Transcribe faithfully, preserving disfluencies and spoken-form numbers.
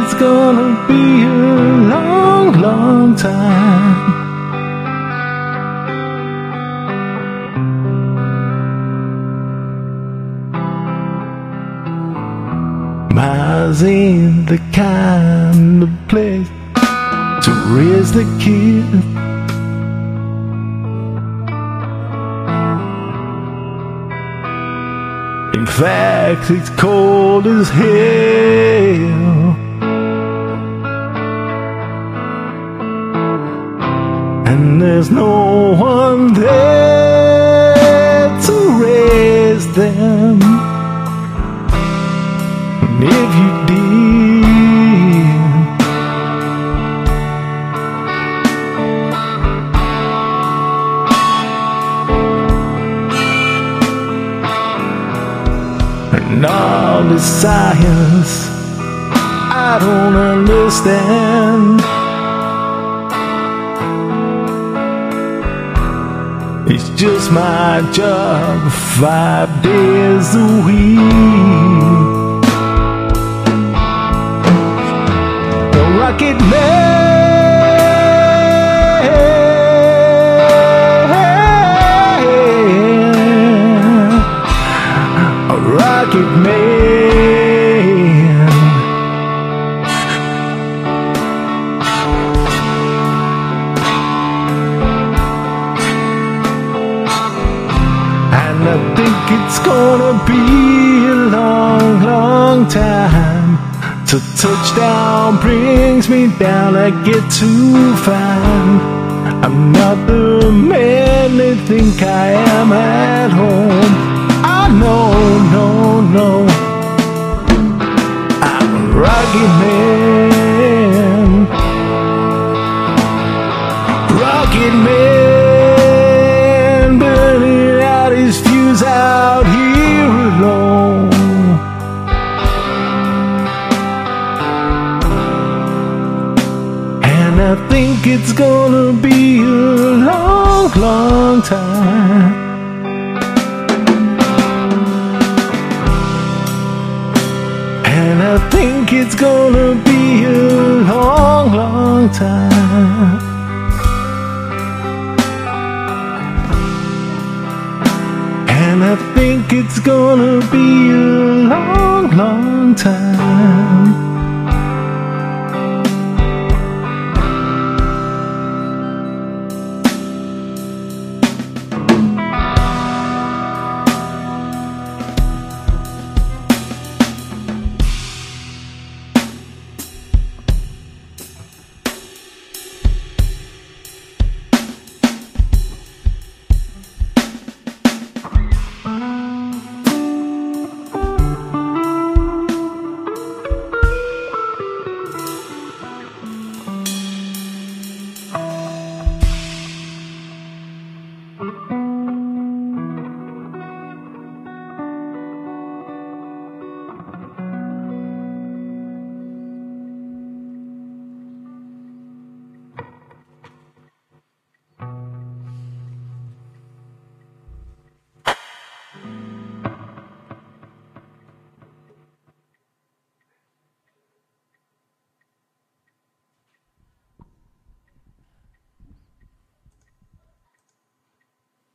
it's gonna be a long, long time. Miles ain't the kind of place to raise the kid. In fact, it's cold as hell. And there's no one there to raise them. And if you did, and all this science I don't understand. It's just my job five days a week. The Rocket Man, a Rocket Man. And I think it's gonna be a long, long time till touchdown brings me down. I get to find I'm not the man they think I am at home. I know, no, no, I'm a Rocket Man, Rocket Man, burning out his fuse out here alone. I think it's gonna be a long, long time. And I think it's gonna be a long, long time. And I think it's gonna be a long, long time.